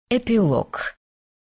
Эпилог.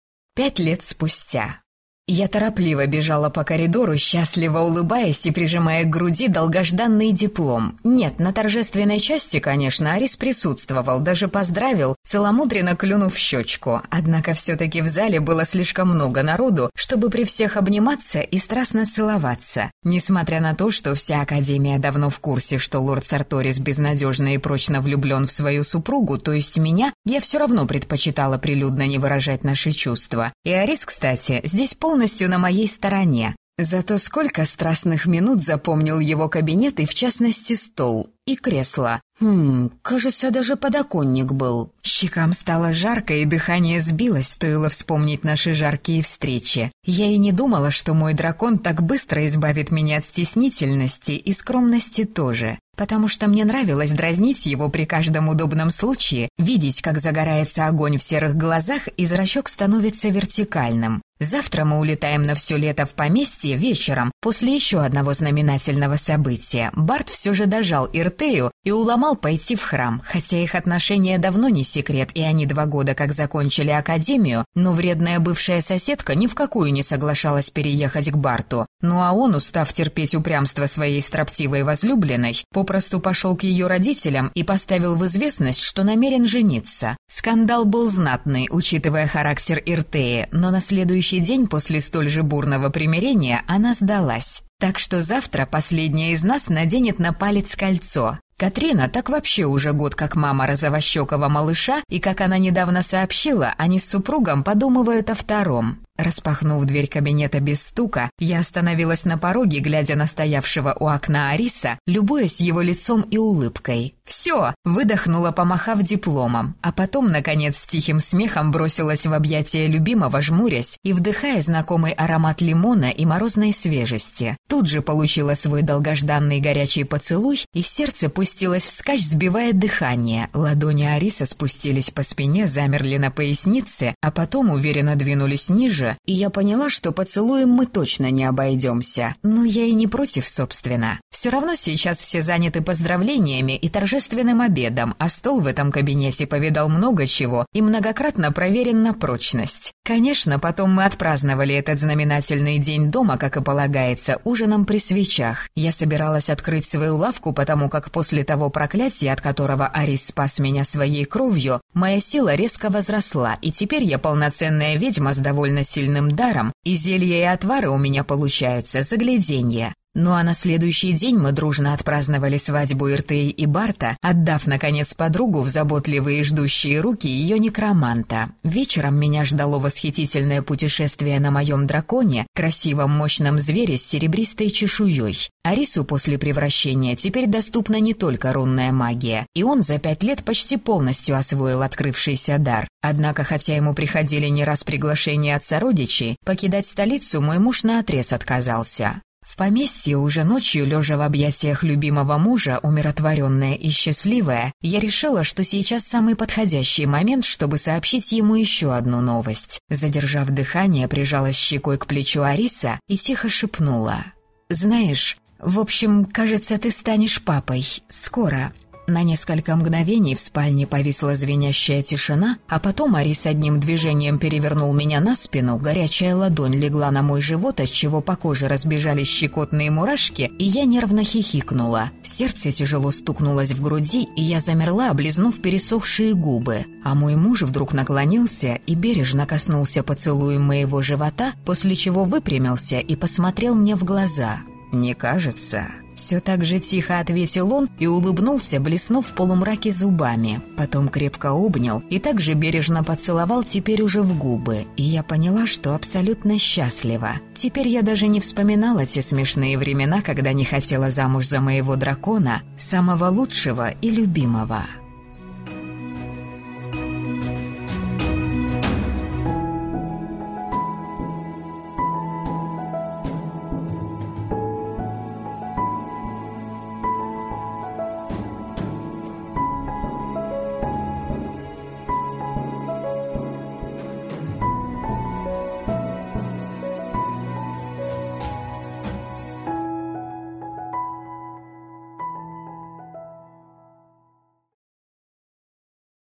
5 лет спустя. Я торопливо бежала по коридору, счастливо улыбаясь и прижимая к груди долгожданный диплом. Нет, на торжественной части, конечно, Арис присутствовал, даже поздравил, целомудренно клюнув в щечку. Однако все-таки в зале было слишком много народу, чтобы при всех обниматься и страстно целоваться. Несмотря на то, что вся Академия давно в курсе, что лорд Сарторис безнадежно и прочно влюблен в свою супругу, то есть меня, я все равно предпочитала прилюдно не выражать наши чувства. И Арис, кстати, здесь полностью на моей стороне. Зато сколько страстных минут запомнил его кабинет и, в частности, стол и кресло. Кажется, даже подоконник был. Щекам стало жарко, и дыхание сбилось, стоило вспомнить наши жаркие встречи. Я и не думала, что мой дракон так быстро избавит меня от стеснительности и скромности тоже. Потому что мне нравилось дразнить его при каждом удобном случае, видеть, как загорается огонь в серых глазах, и зрачок становится вертикальным. Завтра мы улетаем на все лето в поместье вечером, после еще одного знаменательного события. Барт все же дожал Иртею и уломал пойти в храм, хотя их отношения давно не секрет, и они 2 года как закончили академию, но вредная бывшая соседка ни в какую не соглашалась переехать к Барту. Ну а он, устав терпеть упрямство своей строптивой возлюбленной, попросту пошел к ее родителям и поставил в известность, что намерен жениться. Скандал был знатный, учитывая характер Иртеи, но на следующий день после столь же бурного примирения она сдалась. Так что завтра последняя из нас наденет на палец кольцо. Катрина так вообще уже год как мама розовощекого малыша, и, как она недавно сообщила, они с супругом подумывают о втором. Распахнув дверь кабинета без стука, я остановилась на пороге, глядя на стоявшего у окна Ариса, любуясь его лицом и улыбкой. «Все!» — выдохнула, помахав дипломом, а потом, наконец, с тихим смехом бросилась в объятия любимого, жмурясь и вдыхая знакомый аромат лимона и морозной свежести. Тут же получила свой долгожданный горячий поцелуй, и сердце пустилось вскачь, сбивая дыхание. Ладони Ариса спустились по спине, замерли на пояснице, а потом уверенно двинулись ниже, и я поняла, что поцелуем мы точно не обойдемся. Но я и не против, собственно. Все равно сейчас все заняты поздравлениями и торжественным обедом, а стол в этом кабинете повидал много чего и многократно проверен на прочность. Конечно, потом мы отпраздновали этот знаменательный день дома, как и полагается, ужином при свечах. Я собиралась открыть свою лавку, потому как после того проклятия, от которого Арис спас меня своей кровью, моя сила резко возросла, и теперь я полноценная ведьма с довольно сильным даром, и зелья и отвары у меня получаются загляденье. Ну а на следующий день мы дружно отпраздновали свадьбу Иртеи и Барта, отдав, наконец, подругу в заботливые и ждущие руки ее некроманта. Вечером меня ждало восхитительное путешествие на моем драконе, красивом мощном звере с серебристой чешуей. Арису после превращения теперь доступна не только рунная магия, и он за 5 лет почти полностью освоил открывшийся дар. Однако, хотя ему приходили не раз приглашения от сородичей, покидать столицу мой муж наотрез отказался. В поместье уже ночью, лежа в объятиях любимого мужа, умиротворенная и счастливая, я решила, что сейчас самый подходящий момент, чтобы сообщить ему еще одну новость. Задержав дыхание, прижалась щекой к плечу Ариса и тихо шепнула: «Знаешь, в общем, кажется, ты станешь папой. Скоро». На несколько мгновений в спальне повисла звенящая тишина, а потом Арис одним движением перевернул меня на спину, горячая ладонь легла на мой живот, отчего по коже разбежались щекотные мурашки, и я нервно хихикнула. Сердце тяжело стукнулось в груди, и я замерла, облизнув пересохшие губы. А мой муж вдруг наклонился и бережно коснулся поцелуем моего живота, после чего выпрямился и посмотрел мне в глаза. «Не кажется?» Все так же тихо ответил он и улыбнулся, блеснув в полумраке зубами. Потом крепко обнял и также бережно поцеловал, теперь уже в губы. И я поняла, что абсолютно счастлива. Теперь я даже не вспоминала те смешные времена, когда не хотела замуж за моего дракона, самого лучшего и любимого.